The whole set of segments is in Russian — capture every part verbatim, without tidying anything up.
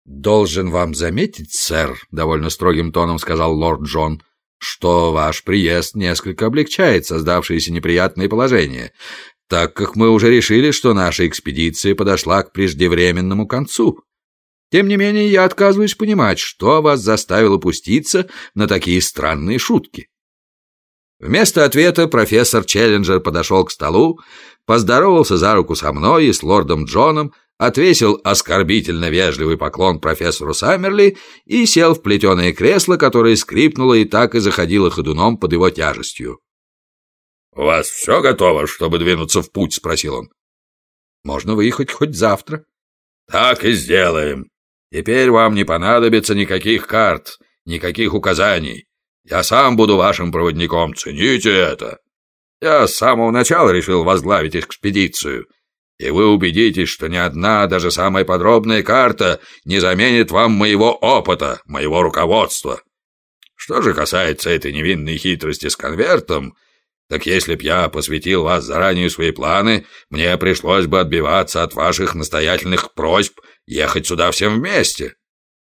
«Должен вам заметить, сэр, — довольно строгим тоном сказал лорд Джон, — что ваш приезд несколько облегчает создавшееся неприятное положение, так как мы уже решили, что наша экспедиция подошла к преждевременному концу. Тем не менее, я отказываюсь понимать, что вас заставило пуститься на такие странные шутки». Вместо ответа профессор Челленджер подошел к столу, поздоровался за руку со мной и с лордом Джоном, отвесил оскорбительно вежливый поклон профессору Саммерли и сел в плетеное кресло, которое скрипнуло и так и заходило ходуном под его тяжестью. «У вас все готово, чтобы двинуться в путь?» — спросил он. «Можно выехать хоть завтра». «Так и сделаем. Теперь вам не понадобится никаких карт, никаких указаний. Я сам буду вашим проводником, цените это. Я с самого начала решил возглавить экспедицию, и вы убедитесь, что ни одна, даже самая подробная карта не заменит вам моего опыта, моего руководства. Что же касается этой невинной хитрости с конвертом, так если б я посвятил вас заранее свои планы, мне пришлось бы отбиваться от ваших настоятельных просьб ехать сюда всем вместе».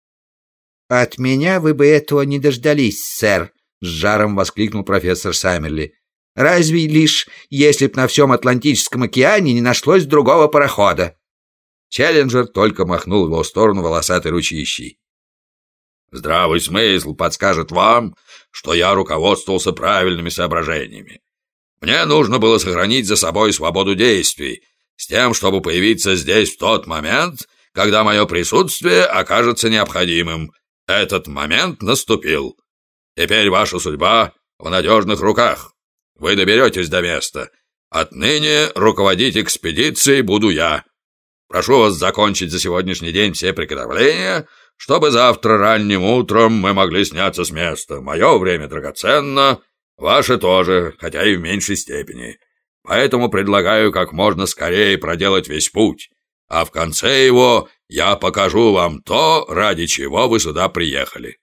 «От меня вы бы этого не дождались, сэр», — с жаром воскликнул профессор Саммерли. «Разве лишь если б на всем Атлантическом океане не нашлось другого парохода». Челленджер только махнул в его сторону волосатой ручищей. «Здравый смысл подскажет вам, что я руководствовался правильными соображениями. Мне нужно было сохранить за собой свободу действий, с тем, чтобы появиться здесь в тот момент, когда мое присутствие окажется необходимым. Этот момент наступил. Теперь ваша судьба в надежных руках. Вы доберетесь до места. Отныне руководить экспедицией буду я. Прошу вас закончить за сегодняшний день все приготовления, чтобы завтра ранним утром мы могли сняться с места. Мое время драгоценно, ваше тоже, хотя и в меньшей степени. Поэтому предлагаю как можно скорее проделать весь путь, а в конце его я покажу вам то, ради чего вы сюда приехали».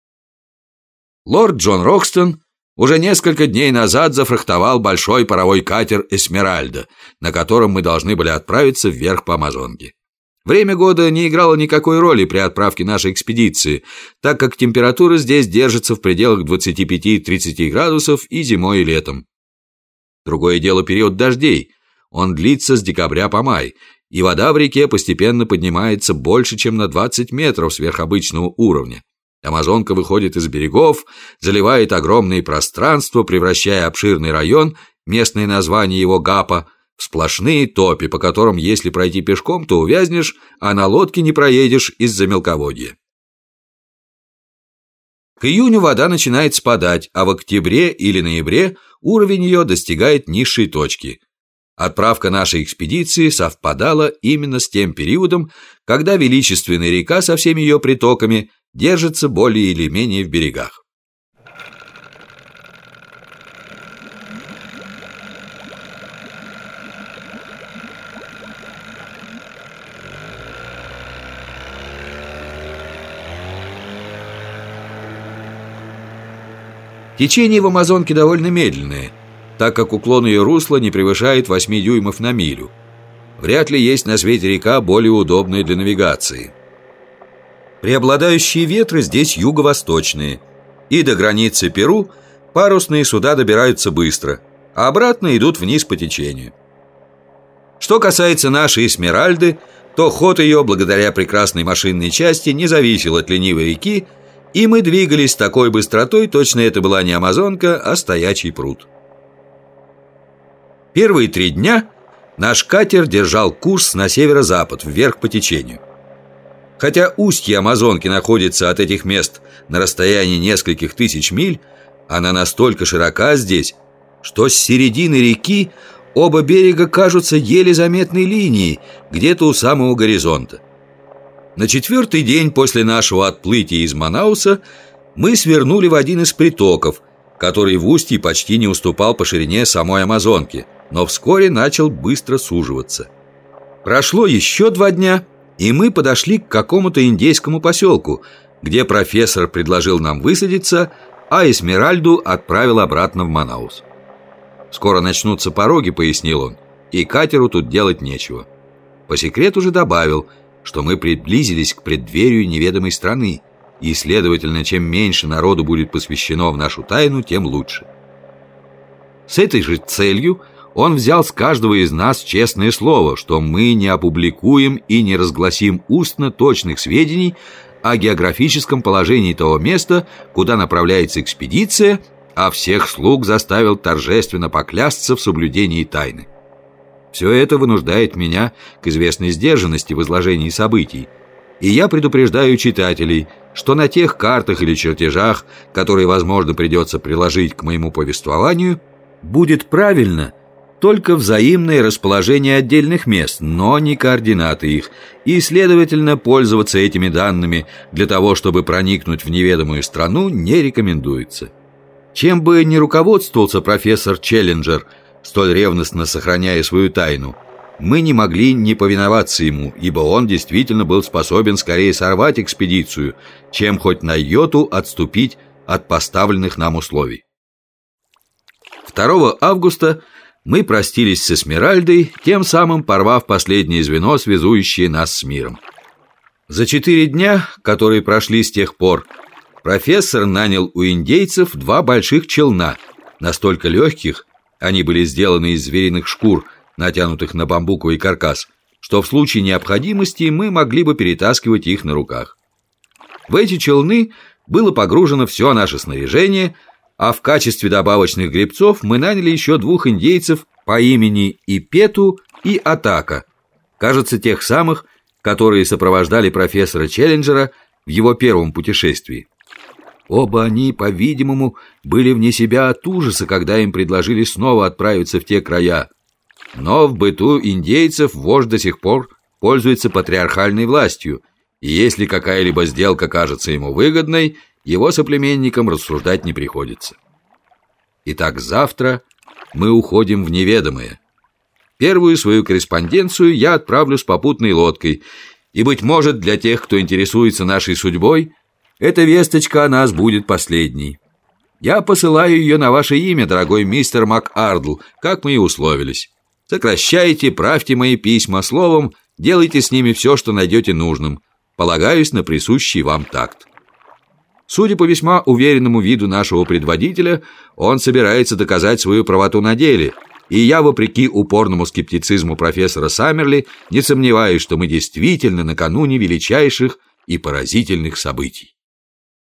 Лорд Джон Рокстон уже несколько дней назад зафрахтовал большой паровой катер «Эсмеральда», на котором мы должны были отправиться вверх по Амазонке. Время года не играло никакой роли при отправке нашей экспедиции, так как температура здесь держится в пределах двадцати пяти тридцати градусов и зимой, и летом. Другое дело период дождей. Он длится с декабря по май, и вода в реке постепенно поднимается больше, чем на двадцать метров сверх обычного уровня. Амазонка выходит из берегов, заливает огромные пространства, превращая обширный район, местное название его Гапа, в сплошные топи, по которым, если пройти пешком, то увязнешь, а на лодке не проедешь из-за мелководья. К июню вода начинает спадать, а в октябре или ноябре уровень ее достигает низшей точки. Отправка нашей экспедиции совпадала именно с тем периодом, когда величественная река со всеми ее притоками держится более или менее в берегах. Течение в Амазонке довольно медленное, так как уклон ее русла не превышает восьми дюймов на милю. Вряд ли есть на свете река более удобная для навигации. Преобладающие ветры здесь юго-восточные, и до границы Перу парусные суда добираются быстро, а обратно идут вниз по течению. Что касается нашей «Эсмеральды», то ход ее, благодаря прекрасной машинной части, не зависел от ленивой реки, и мы двигались с такой быстротой, точно это была не Амазонка, а стоячий пруд. Первые три дня наш катер держал курс на северо-запад, вверх по течению. Хотя устье Амазонки находится от этих мест на расстоянии нескольких тысяч миль, она настолько широка здесь, что с середины реки оба берега кажутся еле заметной линией где-то у самого горизонта. На четвертый день после нашего отплытия из Манауса мы свернули в один из притоков, который в устье почти не уступал по ширине самой Амазонки, но вскоре начал быстро суживаться. Прошло еще два дня, и мы подошли к какому-то индейскому поселку, где профессор предложил нам высадиться, а Эсмеральду отправил обратно в Манаус. «Скоро начнутся пороги», — пояснил он, — «и катеру тут делать нечего». По секрету же добавил, что мы приблизились к преддверию неведомой страны, и, следовательно, чем меньше народу будет посвящено в нашу тайну, тем лучше. С этой же целью он взял с каждого из нас честное слово, что мы не опубликуем и не разгласим устно точных сведений о географическом положении того места, куда направляется экспедиция, а всех слуг заставил торжественно поклясться в соблюдении тайны. Все это вынуждает меня к известной сдержанности в изложении событий, и я предупреждаю читателей, что на тех картах или чертежах, которые, возможно, придется приложить к моему повествованию, будет правильно только взаимное расположение отдельных мест, но не координаты их, и, следовательно, пользоваться этими данными для того, чтобы проникнуть в неведомую страну, не рекомендуется. Чем бы ни руководствовался профессор Челленджер, столь ревностно сохраняя свою тайну, мы не могли не повиноваться ему, ибо он действительно был способен скорее сорвать экспедицию, чем хоть на йоту отступить от поставленных нам условий. второго августа мы простились с Эсмеральдой, тем самым порвав последнее звено, связующее нас с миром. За четыре дня, которые прошли с тех пор, профессор нанял у индейцев два больших челна, настолько легких, они были сделаны из звериных шкур, натянутых на бамбуковый каркас, что в случае необходимости мы могли бы перетаскивать их на руках. В эти челны было погружено все наше снаряжение, а в качестве добавочных гребцов мы наняли еще двух индейцев по имени Ипету и Атака, кажется, тех самых, которые сопровождали профессора Челленджера в его первом путешествии. Оба они, по-видимому, были вне себя от ужаса, когда им предложили снова отправиться в те края. Но в быту индейцев вождь до сих пор пользуется патриархальной властью, и если какая-либо сделка кажется ему выгодной, его соплеменникам рассуждать не приходится. Итак, завтра мы уходим в неведомое. Первую свою корреспонденцию я отправлю с попутной лодкой, и, быть может, для тех, кто интересуется нашей судьбой, эта весточка о нас будет последней. Я посылаю ее на ваше имя, дорогой мистер МакАрдл, как мы и условились. Сокращайте, правьте мои письма, словом, делайте с ними все, что найдете нужным. Полагаюсь на присущий вам такт. Судя по весьма уверенному виду нашего предводителя, он собирается доказать свою правоту на деле, и я, вопреки упорному скептицизму профессора Саммерли, не сомневаюсь, что мы действительно накануне величайших и поразительных событий.